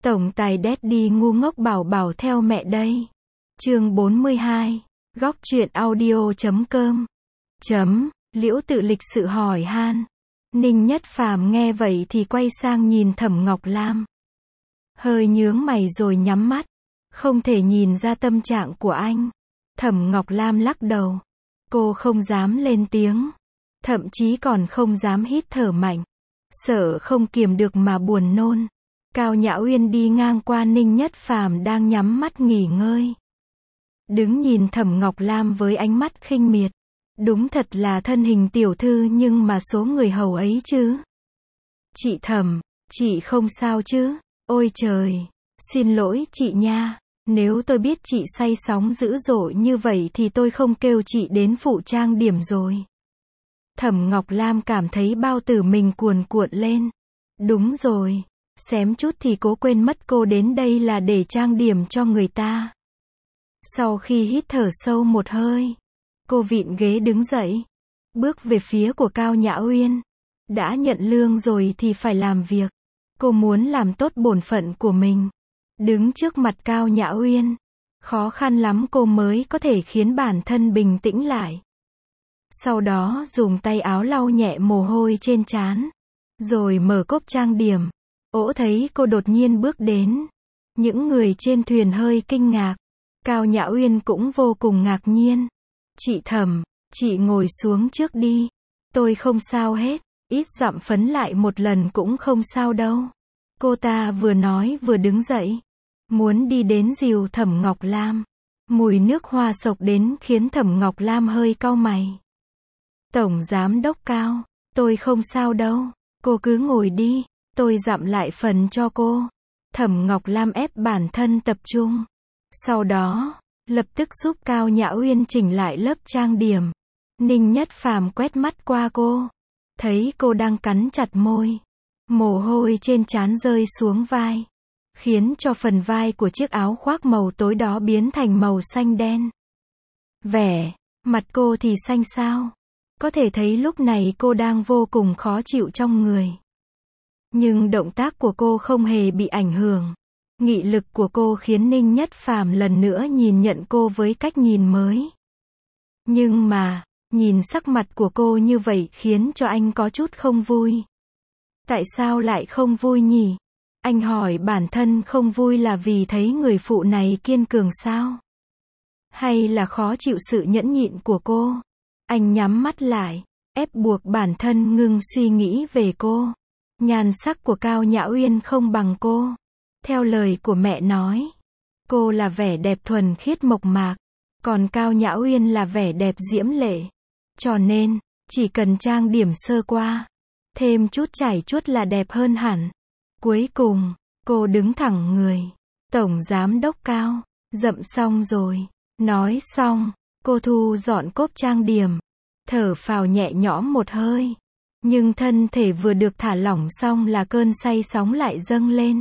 Tổng tài Daddy ngu ngốc bảo bảo theo mẹ đây. Chương 42. Góc truyện audio.com. Liễu Tự lịch sự hỏi han. Ninh Nhất Phàm nghe vậy thì quay sang nhìn Thẩm Ngọc Lam. Hơi nhướng mày rồi nhắm mắt. Không thể nhìn ra tâm trạng của anh. Thẩm Ngọc Lam lắc đầu. Cô không dám lên tiếng. Thậm chí còn không dám hít thở mạnh. Sợ không kiềm được mà buồn nôn. Cao Nhã Uyên đi ngang qua Ninh Nhất Phàm đang nhắm mắt nghỉ ngơi. Đứng nhìn Thẩm Ngọc Lam với ánh mắt khinh miệt. Đúng thật là thân hình tiểu thư nhưng mà số người hầu ấy chứ. Chị Thẩm, chị không sao chứ? Ôi trời, xin lỗi chị nha. Nếu tôi biết chị say sóng dữ dội như vậy thì tôi không kêu chị đến phụ trang điểm rồi. Thẩm Ngọc Lam cảm thấy bao tử mình cuồn cuộn lên. Đúng rồi, xém chút thì cố quên mất cô đến đây là để trang điểm cho người ta. Sau khi hít thở sâu một hơi, cô vịn ghế đứng dậy, bước về phía của Cao Nhã Uyên. Đã nhận lương rồi thì phải làm việc. Cô muốn làm tốt bổn phận của mình. Đứng trước mặt Cao Nhã Uyên, khó khăn lắm cô mới có thể khiến bản thân bình tĩnh lại. Sau đó dùng tay áo lau nhẹ mồ hôi trên trán, rồi mở cốp trang điểm. Thấy cô đột nhiên bước đến. Những người trên thuyền hơi kinh ngạc. Cao Nhã Uyên cũng vô cùng ngạc nhiên. Chị Thẩm, chị ngồi xuống trước đi. Tôi không sao hết. Ít dặm phấn lại một lần cũng không sao đâu. Cô ta vừa nói vừa đứng dậy. Muốn đi đến dìu Thẩm Ngọc Lam. Mùi nước hoa sộc đến khiến Thẩm Ngọc Lam hơi cau mày. Tổng giám đốc Cao, tôi không sao đâu. Cô cứ ngồi đi. Tôi dặm lại phần cho cô. Thẩm Ngọc Lam ép bản thân tập trung. Sau đó, lập tức giúp Cao Nhã Uyên chỉnh lại lớp trang điểm. Ninh Nhất Phàm quét mắt qua cô. Thấy cô đang cắn chặt môi. Mồ hôi trên trán rơi xuống vai. Khiến cho phần vai của chiếc áo khoác màu tối đó biến thành màu xanh đen. Vẻ mặt cô thì xanh xao. Có thể thấy lúc này cô đang vô cùng khó chịu trong người. Nhưng động tác của cô không hề bị ảnh hưởng. Nghị lực của cô khiến Ninh Nhất Phàm lần nữa nhìn nhận cô với cách nhìn mới. Nhưng mà, nhìn sắc mặt của cô như vậy khiến cho anh có chút không vui. Tại sao lại không vui nhỉ? Anh hỏi bản thân không vui là vì thấy người phụ này kiên cường sao? Hay là khó chịu sự nhẫn nhịn của cô? Anh nhắm mắt lại, ép buộc bản thân ngưng suy nghĩ về cô. Nhan sắc của Cao Nhã Uyên không bằng cô. Theo lời của mẹ nói, cô là vẻ đẹp thuần khiết mộc mạc, còn Cao Nhã Uyên là vẻ đẹp diễm lệ. Cho nên, chỉ cần trang điểm sơ qua, thêm chút chải chuốt là đẹp hơn hẳn. Cuối cùng, cô đứng thẳng người. Tổng giám đốc Cao, dậm xong rồi. Nói xong, cô thu dọn cốp trang điểm, thở phào nhẹ nhõm một hơi. Nhưng thân thể vừa được thả lỏng xong là cơn say sóng lại dâng lên.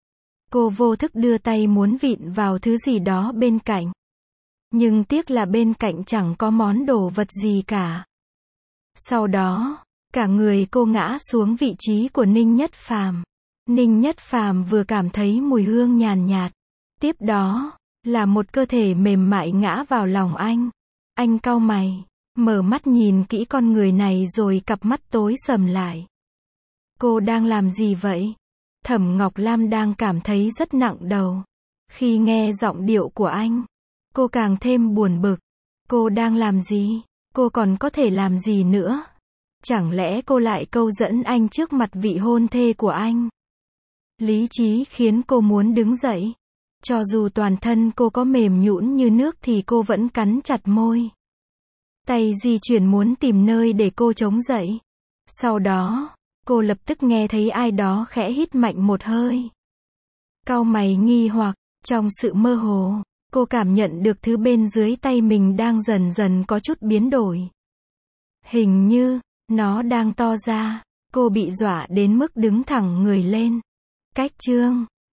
Cô vô thức đưa tay muốn vịn vào thứ gì đó bên cạnh. Nhưng tiếc là bên cạnh chẳng có món đồ vật gì cả. Sau đó, cả người cô ngã xuống vị trí của Ninh Nhất Phàm. Ninh Nhất Phàm vừa cảm thấy mùi hương nhàn nhạt. Tiếp đó, là một cơ thể mềm mại ngã vào lòng anh. Anh cau mày. Mở mắt nhìn kỹ con người này rồi cặp mắt tối sầm lại. Cô đang làm gì vậy? Thẩm Ngọc Lam đang cảm thấy rất nặng đầu. Khi nghe giọng điệu của anh, cô càng thêm buồn bực. Cô đang làm gì? Cô còn có thể làm gì nữa? Chẳng lẽ cô lại câu dẫn anh trước mặt vị hôn thê của anh? Lý trí khiến cô muốn đứng dậy. Cho dù toàn thân cô có mềm nhũn như nước thì cô vẫn cắn chặt môi. Tay di chuyển muốn tìm nơi để cô chống dậy. Sau đó, cô lập tức nghe thấy ai đó khẽ hít mạnh một hơi. Cau mày nghi hoặc, trong sự mơ hồ, cô cảm nhận được thứ bên dưới tay mình đang dần dần có chút biến đổi. Hình như, nó đang to ra. Cô bị dọa đến mức đứng thẳng người lên. Cách chương